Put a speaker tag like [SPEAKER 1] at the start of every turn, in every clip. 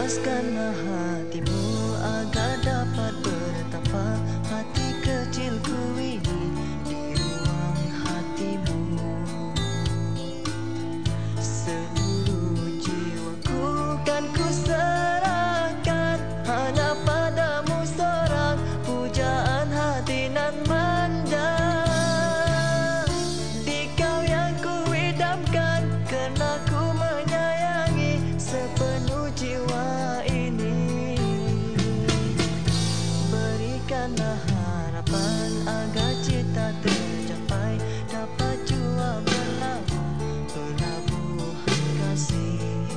[SPEAKER 1] Lepaskanlah hatimu agar dapat bertapa hati kecilku ini di ruang hatimu. Seluruh jiwaku kan ku serahkan hanya padamu seorang, pujaan hati nan manja. Di kau yang ku idamkan, kerana ku menyayangi sepenuh jiwa ini. Berikanlah harapan agar cita tercapai, dapat jua berlabuh pelabuhan kasih.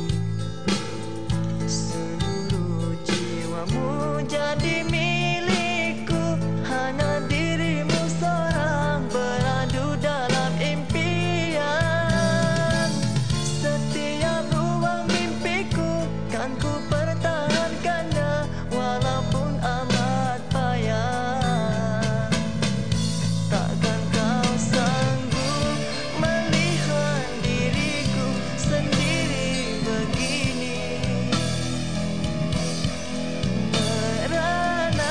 [SPEAKER 1] Seluruh jiwamu jadi milikku, hanya dirimu seorang beradu dalam impian. Setiap ruang mimpiku kan ku pertahankannya walaupun amat payah. Takkan kau sanggup melihat diriku sendiri begini, merana.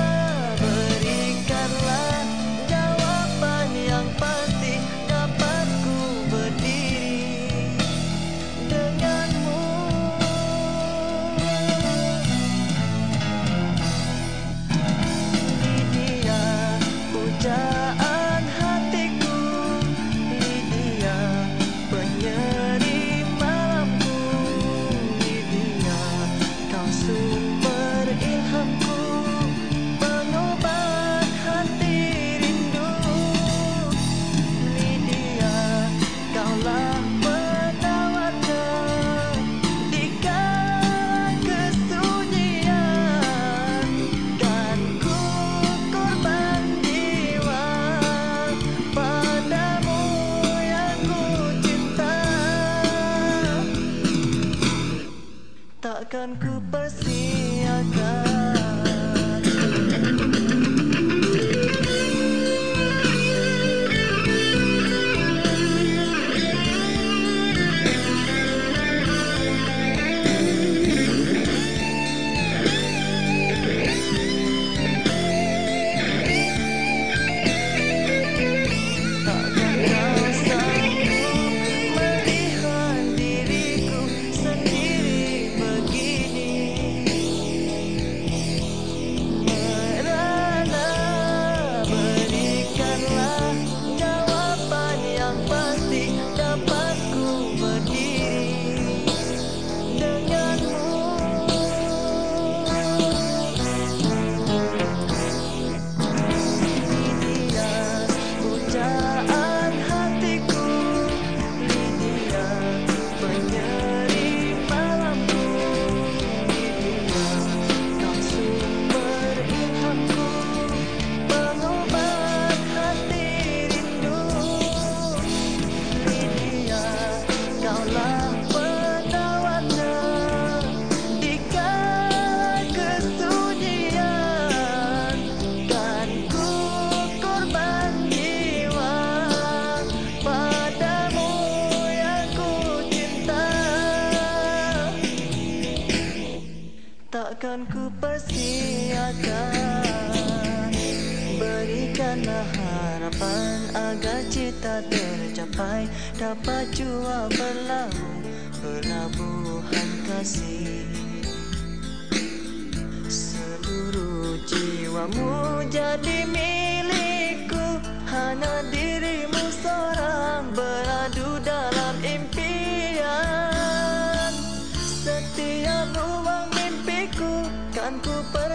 [SPEAKER 1] Berikanlah jawapan yang pasti, dapat ku berdiri denganmu. Lydia, pujaan hatiku, Lydia, penyeri malamku, Lydia, kau sumber ilhamku, pengobat hati rindu. Lydia, kaulah penawatnya di kala kesunyian. Kan ku korban jiwa padamu yang ku cinta. Takkan ku persiakan. Takkan kau sanggup melihat diriku sendiri begini, merana. Berikanlah jawapan yang pasti, dapat ku berdiri denganmu. Lydia, pujaan hatiku, Lydia, penyeri malamku, Lydia, kau sumber ilhamku, pengobat hati rindu. Lydia, kaulah penawatnya di kala kesunyian. Kan ku korban jiwa padamu yang ku cinta. Takkan ku persiakan. Berikanlah harapan agar cita tercapai, dapat jua berlabuh pelabuhan kasih. Seluruh jiwamu jadi milikku, hanya dirimu seorang beradu dalam impian. Setiap ruang mimpiku kan ku